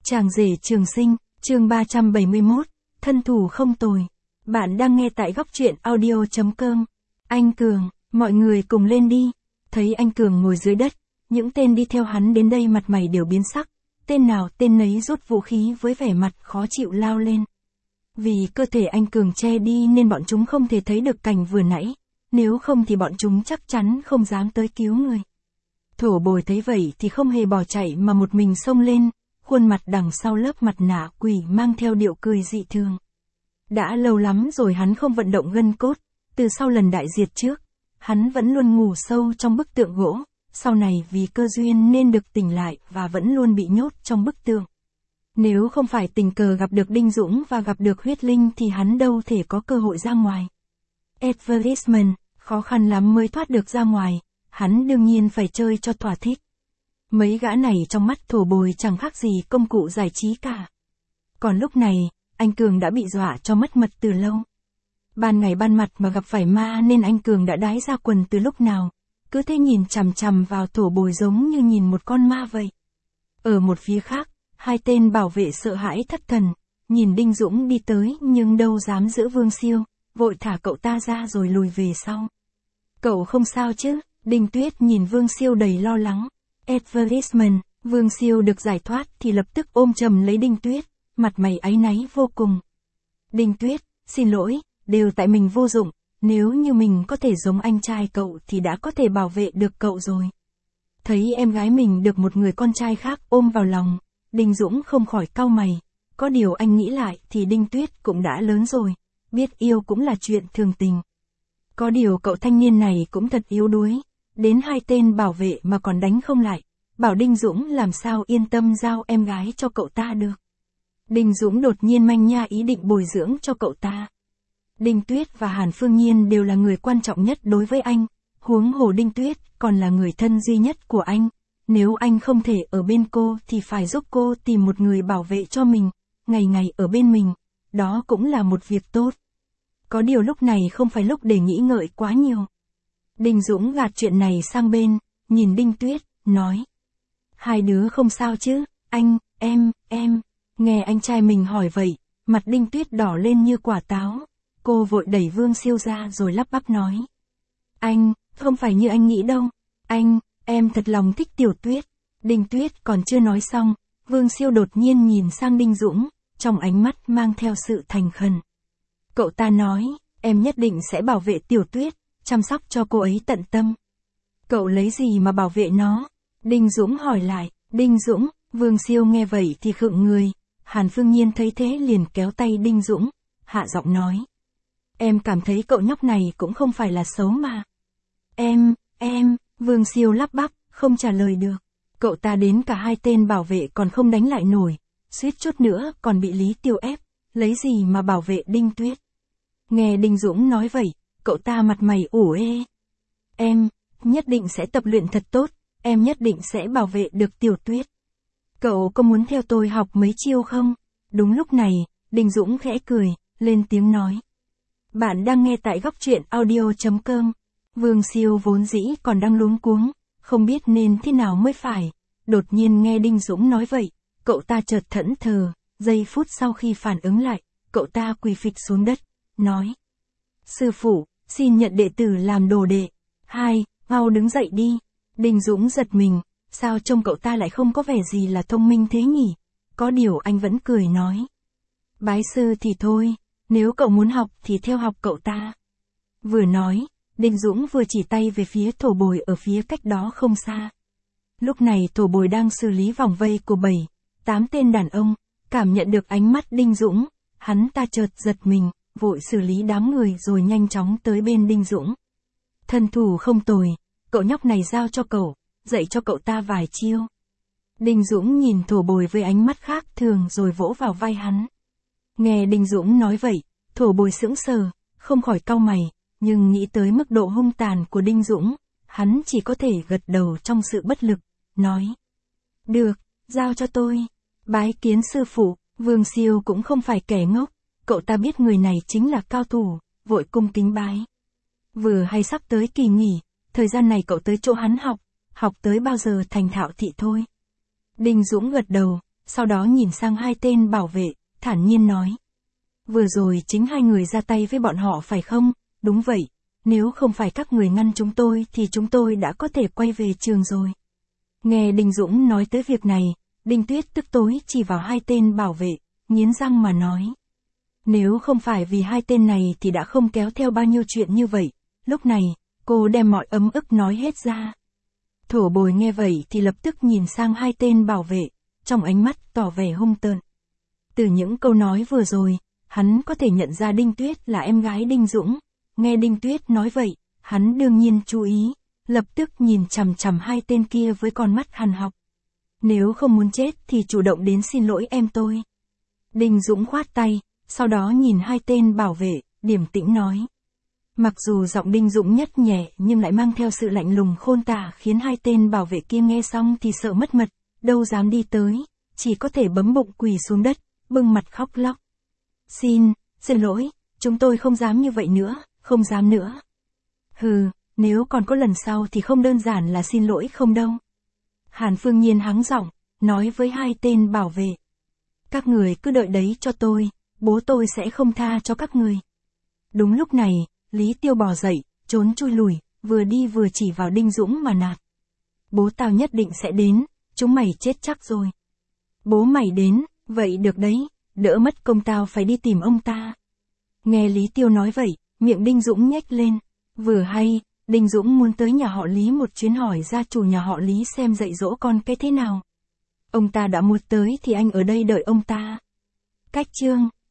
Chàng rể trường sinh, chương 371, thân thủ không tồi. Bạn đang nghe tại góc truyện audio.com. Anh Cường, mọi người cùng lên đi. Thấy anh Cường ngồi dưới đất, những tên đi theo hắn đến đây mặt mày đều biến sắc. Tên nào tên nấy rút vũ khí với vẻ mặt khó chịu lao lên. Vì cơ thể anh Cường che đi nên bọn chúng không thể thấy được cảnh vừa nãy. Nếu không thì bọn chúng chắc chắn không dám tới cứu người. Thổ Bồi thấy vậy thì không hề bỏ chạy mà một mình xông lên. Khuôn mặt đằng sau lớp mặt nạ quỷ mang theo điệu cười dị thường. Đã lâu lắm rồi hắn không vận động gân cốt, từ sau lần đại diệt trước, hắn vẫn luôn ngủ sâu trong bức tượng gỗ, sau này vì cơ duyên nên được tỉnh lại và vẫn luôn bị nhốt trong bức tượng. Nếu không phải tình cờ gặp được Đinh Dũng và gặp được huyết linh thì hắn đâu thể có cơ hội ra ngoài. Advertisement, khó khăn lắm mới thoát được ra ngoài, hắn đương nhiên phải chơi cho thỏa thích. Mấy gã này trong mắt Thổ Bồi chẳng khác gì công cụ giải trí cả. Còn lúc này, anh Cường đã bị dọa cho mất mật từ lâu. Ban ngày ban mặt mà gặp phải ma nên anh Cường đã đái ra quần từ lúc nào, cứ thế nhìn chằm chằm vào Thổ Bồi giống như nhìn một con ma vậy. Ở một phía khác, hai tên bảo vệ sợ hãi thất thần, nhìn Đinh Dũng đi tới nhưng đâu dám giữ Vương Siêu, vội thả cậu ta ra rồi lùi về sau. Cậu không sao chứ? Đinh Tuyết nhìn Vương Siêu đầy lo lắng. Advertisement, Vương Siêu được giải thoát thì lập tức ôm chầm lấy Đinh Tuyết, mặt mày áy náy vô cùng. Đinh Tuyết, xin lỗi, đều tại mình vô dụng, nếu như mình có thể giống anh trai cậu thì đã có thể bảo vệ được cậu rồi. Thấy em gái mình được một người con trai khác ôm vào lòng, Đinh Dũng không khỏi cau mày, có điều anh nghĩ lại thì Đinh Tuyết cũng đã lớn rồi, biết yêu cũng là chuyện thường tình. Có điều cậu thanh niên này cũng thật yếu đuối. Đến hai tên bảo vệ mà còn đánh không lại, bảo Đinh Dũng làm sao yên tâm giao em gái cho cậu ta được. Đinh Dũng đột nhiên manh nha ý định bồi dưỡng cho cậu ta. Đinh Tuyết và Hàn Phương Nhiên đều là người quan trọng nhất đối với anh, huống hồ Đinh Tuyết còn là người thân duy nhất của anh. Nếu anh không thể ở bên cô thì phải giúp cô tìm một người bảo vệ cho mình, ngày ngày ở bên mình, đó cũng là một việc tốt. Có điều lúc này không phải lúc để nghĩ ngợi quá nhiều. Đinh Dũng gạt chuyện này sang bên, nhìn Đinh Tuyết, nói. Hai đứa không sao chứ, anh, em. Nghe anh trai mình hỏi vậy, mặt Đinh Tuyết đỏ lên như quả táo. Cô vội đẩy Vương Siêu ra rồi lắp bắp nói. Anh, không phải như anh nghĩ đâu. Anh, em thật lòng thích Tiểu Tuyết. Đinh Tuyết còn chưa nói xong, Vương Siêu đột nhiên nhìn sang Đinh Dũng, trong ánh mắt mang theo sự thành khẩn. Cậu ta nói, em nhất định sẽ bảo vệ Tiểu Tuyết, chăm sóc cho cô ấy tận tâm. Cậu lấy gì mà bảo vệ nó? Đinh Dũng hỏi lại. Đinh Dũng, Vương Siêu nghe vậy thì khựng người. Hàn Phương Nhiên thấy thế liền kéo tay Đinh Dũng, hạ giọng nói. Em cảm thấy cậu nhóc này cũng không phải là xấu mà. Em, Vương Siêu lắp bắp, không trả lời được. Cậu ta đến cả hai tên bảo vệ còn không đánh lại nổi, suýt chút nữa còn bị Lý Tiêu ép, lấy gì mà bảo vệ Đinh Tuyết. Nghe Đinh Dũng nói vậy, cậu ta mặt mày ủ ê. Em, nhất định sẽ tập luyện thật tốt, em nhất định sẽ bảo vệ được Tiểu Tuyết. Cậu có muốn theo tôi học mấy chiêu không? Đúng lúc này, Đinh Dũng khẽ cười, lên tiếng nói. Bạn đang nghe tại góc truyện audio.com. Vương Siêu vốn dĩ còn đang luống cuống, không biết nên thế nào mới phải. Đột nhiên nghe Đinh Dũng nói vậy, cậu ta chợt thẫn thờ, giây phút sau khi phản ứng lại, cậu ta quỳ phịch xuống đất, nói. Sư phụ, xin nhận đệ tử làm đồ đệ. Hai, mau đứng dậy đi. Đinh Dũng giật mình, sao trông cậu ta lại không có vẻ gì là thông minh thế nhỉ? Có điều anh vẫn cười nói. Bái sư thì thôi, nếu cậu muốn học thì theo học cậu ta. Vừa nói, Đinh Dũng vừa chỉ tay về phía Thổ Bồi ở phía cách đó không xa. Lúc này Thổ Bồi đang xử lý vòng vây của 7-8 tên đàn ông, cảm nhận được ánh mắt Đinh Dũng, hắn ta chợt giật mình, vội xử lý đám người rồi nhanh chóng tới bên Đinh Dũng. Thân thủ không tồi, cậu nhóc này giao cho cậu, dạy cho cậu ta vài chiêu. Đinh Dũng nhìn Thổ Bồi với ánh mắt khác thường rồi vỗ vào vai hắn. Nghe Đinh Dũng nói vậy, Thổ Bồi sững sờ, không khỏi cau mày, nhưng nghĩ tới mức độ hung tàn của Đinh Dũng, hắn chỉ có thể gật đầu trong sự bất lực, nói. Được, giao cho tôi. Bái kiến sư phụ. Vương Siêu cũng không phải kẻ ngốc, cậu ta biết người này chính là cao thủ, vội cung kính bái. Vừa hay sắp tới kỳ nghỉ, thời gian này cậu tới chỗ hắn học tới bao giờ thành thạo thị thôi. Đinh Dũng gật đầu, sau đó nhìn sang hai tên bảo vệ, thản nhiên nói. Vừa rồi chính hai người ra tay với bọn họ phải không? Đúng vậy, nếu không phải các người ngăn chúng tôi thì chúng tôi đã có thể quay về trường rồi. Nghe Đinh Dũng nói tới việc này, Đinh Tuyết tức tối chỉ vào hai tên bảo vệ, nghiến răng mà nói. Nếu không phải vì hai tên này thì đã không kéo theo bao nhiêu chuyện như vậy. Lúc này, cô đem mọi ấm ức nói hết ra. Thổ Bồi nghe vậy thì lập tức nhìn sang hai tên bảo vệ, trong ánh mắt tỏ vẻ hung tợn. Từ những câu nói vừa rồi, hắn có thể nhận ra Đinh Tuyết là em gái Đinh Dũng. Nghe Đinh Tuyết nói vậy, hắn đương nhiên chú ý, lập tức nhìn chằm chằm hai tên kia với con mắt hằn học. Nếu không muốn chết thì chủ động đến xin lỗi em tôi. Đinh Dũng khoát tay, sau đó nhìn hai tên bảo vệ, điềm tĩnh nói. Mặc dù giọng Đinh Dũng nhất nhẹ nhưng lại mang theo sự lạnh lùng khôn tả khiến hai tên bảo vệ kia nghe xong thì sợ mất mật, đâu dám đi tới, chỉ có thể bấm bụng quỳ xuống đất, bưng mặt khóc lóc. Xin lỗi, chúng tôi không dám như vậy nữa, không dám nữa. Hừ, nếu còn có lần sau thì không đơn giản là xin lỗi không đâu. Hàn Phương Nhiên hắng giọng, nói với hai tên bảo vệ. Các người cứ đợi đấy cho tôi, bố tôi sẽ không tha cho các người. Đúng lúc này, Lý Tiêu bò dậy, trốn chui lùi, vừa đi vừa chỉ vào Đinh Dũng mà nạt. Bố tao nhất định sẽ đến, chúng mày chết chắc rồi. Bố mày đến, vậy được đấy, đỡ mất công tao phải đi tìm ông ta. Nghe Lý Tiêu nói vậy, miệng Đinh Dũng nhếch lên. Vừa hay, Đinh Dũng muốn tới nhà họ Lý một chuyến hỏi gia chủ nhà họ Lý xem dạy dỗ con cái thế nào. Ông ta đã muốn tới thì anh ở đây đợi ông ta. Cách chương